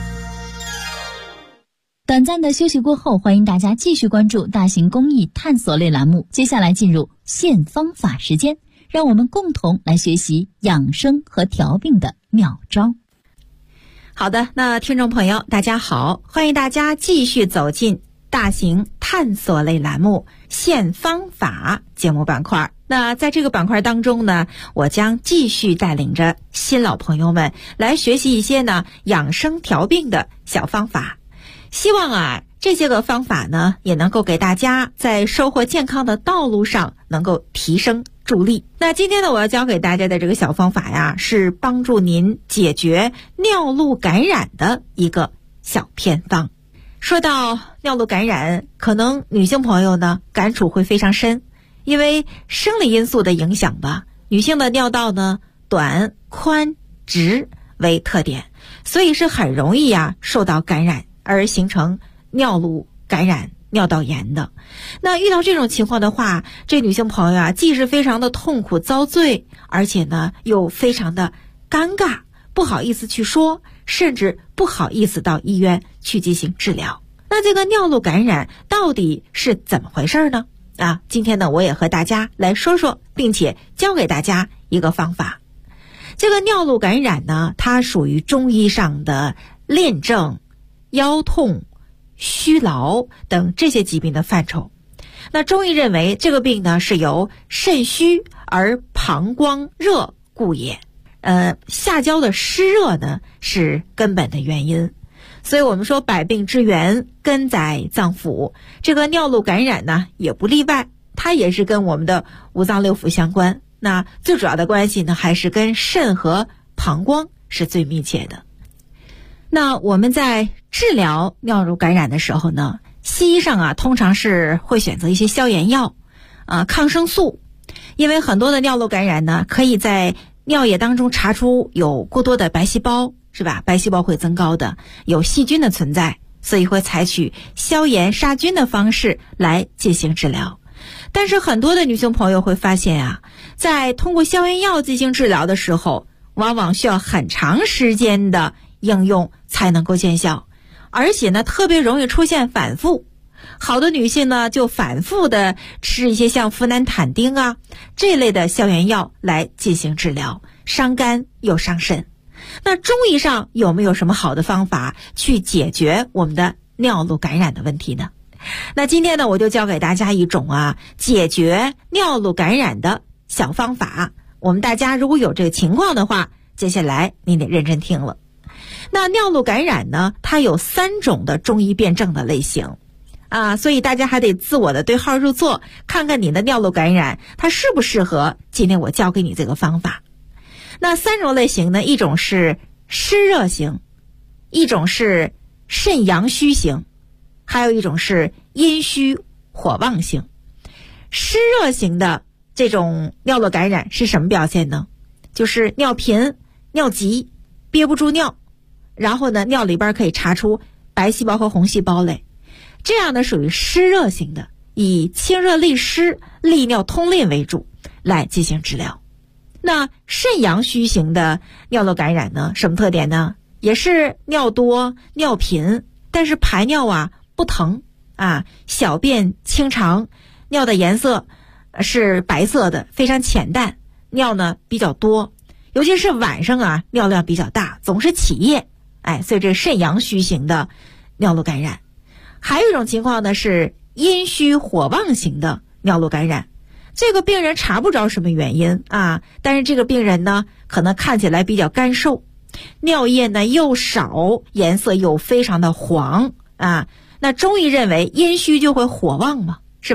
C: 短暂的休息过后，欢迎大家继续关注大型公益探索类栏目。接下来进入现方法时间，让我们共同来学习养生和调病的妙招。
B: 好的，那听众朋友大家好，欢迎大家继续走进大型探索类栏目现方法节目板块。那在这个板块当中呢，我将继续带领着新老朋友们来学习一些呢养生调病的小方法，希望这些个方法呢也能够给大家在收获健康的道路上能够提升助力。那今天呢，我要教给大家的这个小方法呀，是帮助您解决尿路感染的一个小偏方。说到尿路感染，可能女性朋友呢感触会非常深，因为生理因素的影响吧，女性的尿道呢短、宽、直为特点，所以是很容易受到感染而形成尿路感染、尿道炎的。那遇到这种情况的话，这女性朋友既是非常的痛苦遭罪，而且呢又非常的尴尬，不好意思去说，甚至不好意思到医院去进行治疗。那这个尿路感染到底是怎么回事呢？今天呢，我也和大家来说说，并且教给大家一个方法。这个尿路感染呢，它属于中医上的恋症、腰痛、虚劳等这些疾病的范畴。那中医认为这个病呢是由肾虚而膀胱热故也。下焦的湿热呢是根本的原因，所以我们说百病之源根在脏腑，这个尿路感染呢也不例外，它也是跟我们的五脏六腑相关。那最主要的关系呢还是跟肾和膀胱是最密切的。那我们在治疗尿路感染的时候呢，西医上通常是会选择一些消炎药抗生素，因为很多的尿路感染呢可以在尿液当中查出有过多的白细胞，是吧？白细胞会增高的，有细菌的存在，所以会采取消炎杀菌的方式来进行治疗。但是很多的女性朋友会发现在通过消炎药进行治疗的时候，往往需要很长时间的应用才能够见效，而且呢特别容易出现反复。好多女性呢就反复的吃一些像呋喃坦丁这类的消炎药来进行治疗，伤肝又伤肾。那中医上有没有什么好的方法去解决我们的尿路感染的问题呢？那今天呢，我就教给大家一种解决尿路感染的小方法。我们大家如果有这个情况的话，接下来你得认真听了。那尿路感染呢，它有3种的中医辨证的类型所以大家还得自我的对号入座，看看你的尿路感染它适不适合今天我教给你这个方法。那3种类型呢，一种是湿热型，一种是肾阳虚型，还有一种是阴虚火旺型。湿热型的这种尿路感染是什么表现呢？就是尿频、尿急、憋不住尿，然后呢尿里边可以查出白细胞和红细胞类，这样呢属于湿热型的，以清热利湿、利尿通淋为主来进行治疗。那肾阳虚型的尿路感染呢，什么特点呢？也是尿多、尿频，但是排尿不疼小便清长，尿的颜色是白色的，非常浅淡，尿呢比较多，尤其是晚上尿量比较大，总是起夜，所以这肾阳虚型的尿路感染。还有一种情况呢是阴虚火旺型的尿路感染，这个病人查不着什么原因但是这个病人呢可能看起来比较干瘦，尿液呢又少，颜色又非常的黄那中医认为阴虚就会火旺嘛，是吧？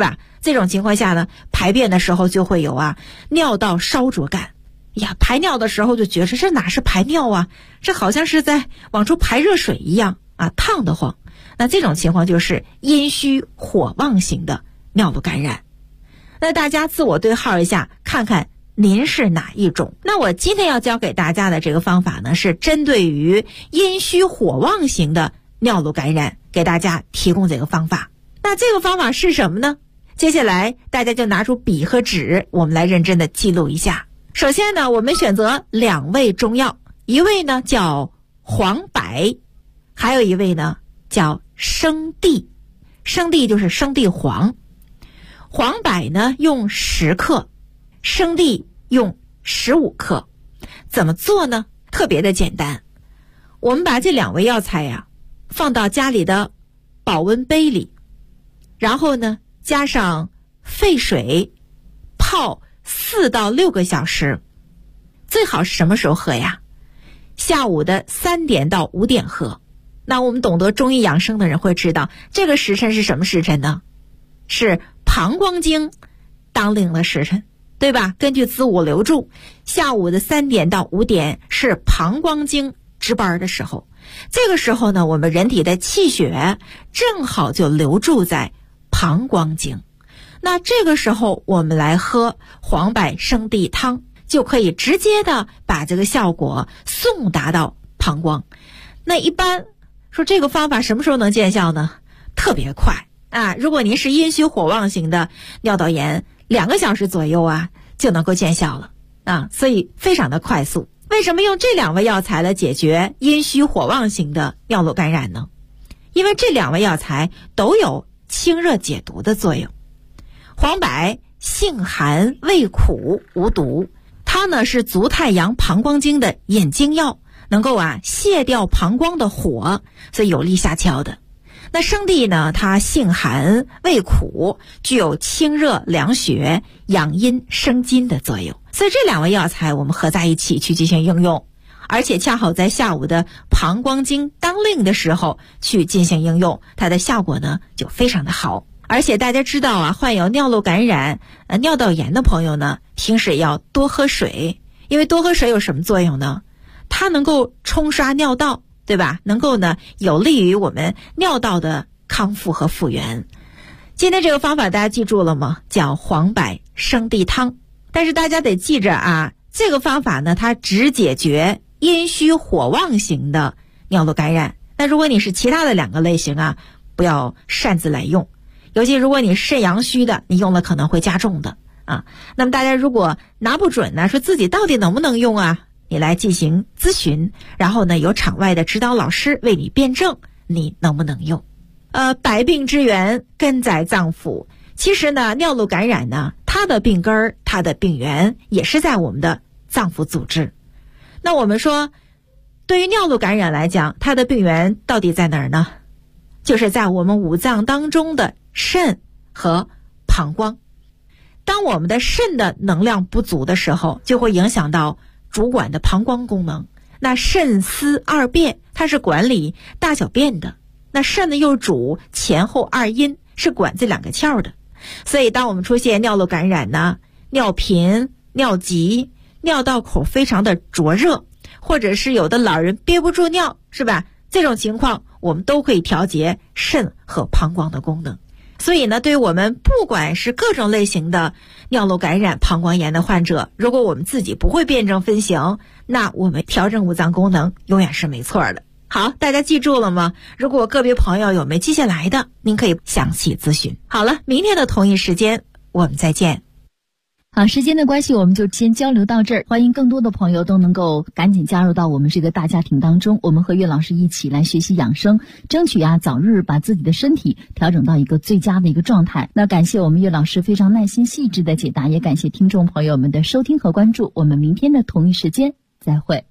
B: 这种情况下呢，排便的时候就会有尿道烧灼感。呀，排尿的时候就觉着这哪是排尿啊，这好像是在往出排热水一样烫得慌。那这种情况就是阴虚火旺型的尿路感染。那大家自我对号一下，看看您是哪一种。那我今天要教给大家的这个方法呢，是针对于阴虚火旺型的尿路感染，给大家提供这个方法。那这个方法是什么呢？接下来大家就拿出笔和纸，我们来认真的记录一下。首先呢，我们选择2味中药，一味呢叫黄柏，还有一味呢叫生地。生地就是生地黄，黄柏呢用10克，生地用15克。怎么做呢？特别的简单，我们把这2味药材放到家里的保温杯里，然后呢加上沸水泡4到6个小时。最好是什么时候喝呀？下午的3点到5点喝。那我们懂得中医养生的人会知道，这个时辰是什么时辰呢？是膀胱经当令的时辰，对吧？根据子午流注，下午的3点到5点是膀胱经值班的时候。这个时候呢，我们人体的气血正好就流注在膀胱经。那这个时候我们来喝黄柏生地汤，就可以直接的把这个效果送达到膀胱。那一般说这个方法什么时候能见效呢？特别快如果您是阴虚火旺型的尿道炎，2个小时左右就能够见效了所以非常的快速。为什么用这2味药材来解决阴虚火旺型的尿路感染呢？因为这2味药材都有清热解毒的作用。黄柏性寒味苦无毒，它呢是足太阳膀胱经的引经药，能够泻掉膀胱的火，所以有利下窍的。那生地呢，它性寒味苦，具有清热凉血、养阴生津的作用。所以这2味药材我们合在一起去进行应用，而且恰好在下午的膀胱经当令的时候去进行应用，它的效果呢就非常的好。而且大家知道患有尿路感染、尿道炎的朋友呢，平时要多喝水，因为多喝水有什么作用呢？它能够冲刷尿道，对吧？能够呢有利于我们尿道的康复和复原。今天这个方法大家记住了吗？叫黄柏生地汤。但是大家得记着这个方法呢，它只解决阴虚火旺型的尿路感染。那如果你是其他的2个类型不要擅自来用。尤其如果你肾阳虚的，你用了可能会加重的那么大家如果拿不准呢，说自己到底能不能用你来进行咨询，然后呢有场外的指导老师为你辩证你能不能用。百病之源根在脏腑，其实呢尿路感染呢，它的病根儿、它的病源也是在我们的脏腑组织。那我们说对于尿路感染来讲，它的病源到底在哪儿呢？就是在我们5脏当中的肾和膀胱。当我们的肾的能量不足的时候，就会影响到主管的膀胱功能。那肾司2便，它是管理大小便的。那肾呢又主前后2阴，是管这2个窍的。所以当我们出现尿路感染呢，尿频、尿急、尿道口非常的灼热，或者是有的老人憋不住尿，是吧？这种情况我们都可以调节肾和膀胱的功能。所以呢，对于我们不管是各种类型的尿路感染、膀胱炎的患者，如果我们自己不会辩证分型，那我们调整5脏功能永远是没错的。好，大家记住了吗？如果个别朋友有没记下来的，您可以详细咨询。好了，明天的同一时间我们再见。
C: 好，时间的关系，我们就先交流到这儿。欢迎更多的朋友都能够赶紧加入到我们这个大家庭当中，我们和岳老师一起来学习养生，争取早日把自己的身体调整到一个最佳的一个状态。那感谢我们岳老师非常耐心细致的解答，也感谢听众朋友们的收听和关注。我们明天的同一时间再会。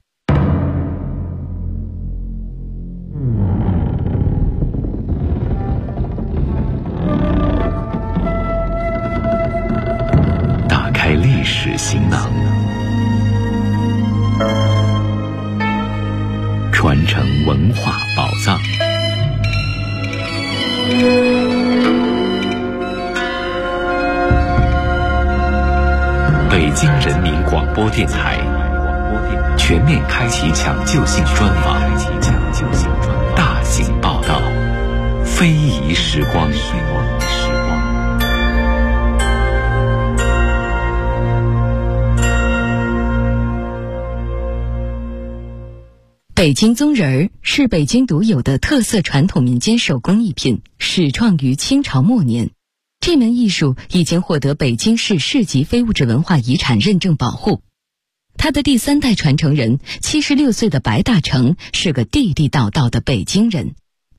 A: 历史行囊，传承文化宝藏。
J: 北京人民广播电台全面开启抢救性专访，大型报道，非遗时光。
K: 北京宗人是北京独有的特色传统民间手工艺品，始创于清朝末年。这门艺术已经获得北京市市级非物质文化遗产认证保护。他的第3代传承人76岁的白大成是个地地道道的北京人。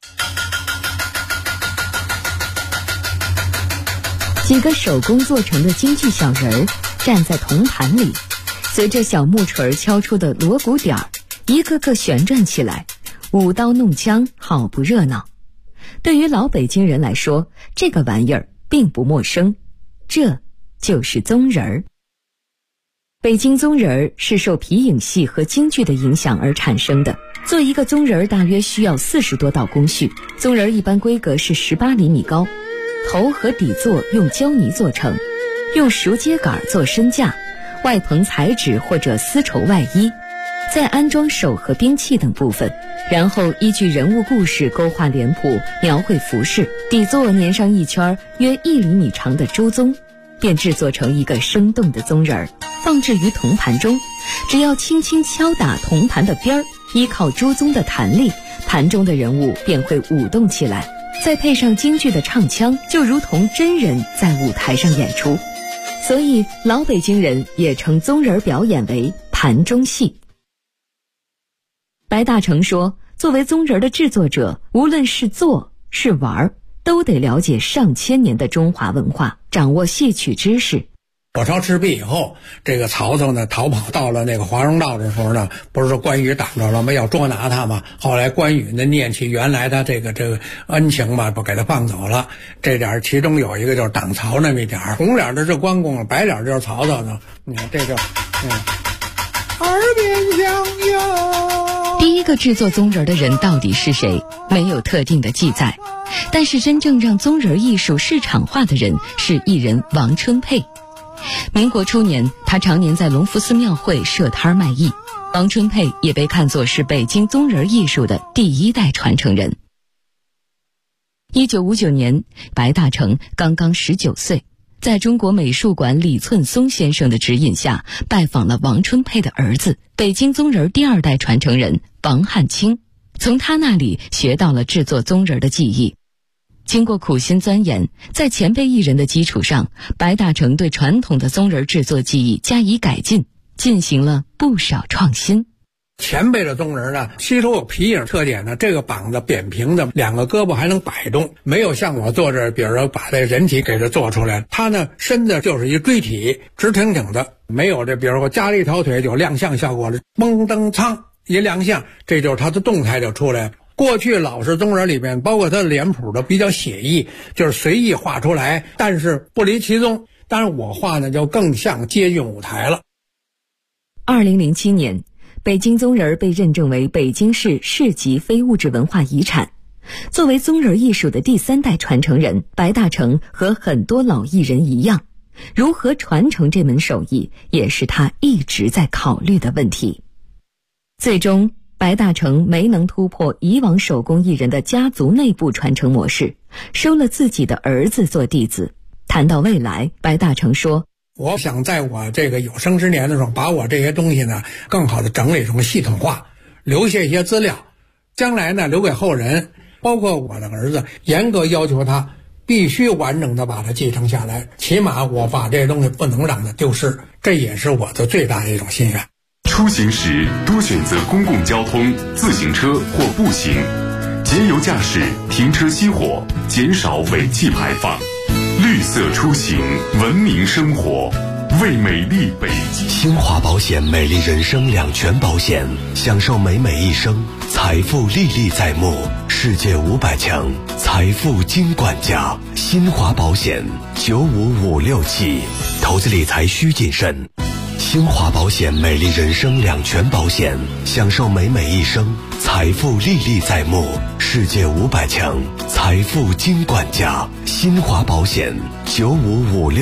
K: 几个手工做成的京剧小人儿站在铜盘里，随着小木锤敲出的锣鼓点儿，一个个旋转起来，舞刀弄枪，好不热闹。对于老北京人来说，这个玩意儿并不陌生，这就是宗人儿。北京宗人儿是受皮影戏和京剧的影响而产生的。做一个宗人儿大约需要40多道工序，宗人儿一般规格是18厘米高，头和底座用胶泥做成，用熟秸秆做身架，外棚彩纸或者丝绸外衣，再安装手和兵器等部分，然后依据人物故事勾画脸谱，描绘服饰，底座粘上一圈约1厘米长的朱宗，便制作成一个生动的宗人儿，放置于铜盘中。只要轻轻敲打铜盘的边儿，依靠朱宗的弹力，盘中的人物便会舞动起来，再配上京剧的唱腔，就如同真人在舞台上演出。所以老北京人也称宗人表演为盘中戏。白大成说，作为宗人的制作者，无论是做是玩，都得了解上千年的中华文化，掌握戏曲知识。
L: 火烧赤壁以后，这个曹操呢逃跑到了那个华容道的时候呢，不是说关羽挡着了吗？要捉拿他嘛。后来关羽呢念起原来他这个恩情嘛，不给他放走了。这点其中有一个就是挡曹那么一点，红脸的是关公，白脸就是曹操呢。你看这就耳边响哟。
K: 第一个制作宗人的人到底是谁？没有特定的记载。但是真正让宗人艺术市场化的人是艺人王春佩。民国初年，他常年在隆福寺庙会设摊卖艺。王春佩也被看作是北京宗人艺术的第1代传承人。1959年，白大成刚刚19岁，在中国美术馆李寸松先生的指引下，拜访了王春佩的儿子，北京宗人第2代传承人王汉卿，从他那里学到了制作宗人的技艺。经过苦心钻研，在前辈艺人的基础上，白大成对传统的宗人制作技艺加以改进，进行了不少创新。
L: 前辈的宗人呢，吸收有皮影特点呢，这个膀子扁平的，2个胳膊还能摆动，没有像我做这，比如说把这人体给它做出来，他呢身子就是一锥体，直挺挺的，没有这比如说加了一条腿就亮相效果了，嘣噔噌一亮相，这就是他的动态就出来了。过去老式宗人里面，包括他的脸谱都比较写意，就是随意画出来，但是不离其宗。当然我画呢就更像接近舞台了。
K: 2007年，北京宗人被认证为北京市市级非物质文化遗产。作为宗人艺术的第3代传承人，白大成和很多老艺人一样，如何传承这门手艺，也是他一直在考虑的问题。最终白大成没能突破以往手工艺人的家族内部传承模式，收了自己的儿子做弟子。谈到未来，白大成说，
L: 我想在我这个有生之年的时候，把我这些东西呢更好的整理成系统化，留下一些资料，将来呢留给后人，包括我的儿子，严格要求他必须完整的把它继承下来，起码我把这些东西不能让它丢失，这也是我的最大的一种心愿。
A: 出行时多选择公共交通、自行车或步行，节油驾驶，停车熄火，减少尾气排放。绿色出行，文明生活，为美丽北京。
M: 新华保险美丽人生2全保险，享受美美一生，财富历历在目，世界500强，财富金管家。新华保险95567，投资理财需谨慎。新华保险美丽人生2全保险，享受美美一生，财富历历在目，世界500强，财富金管家。新华保险95567。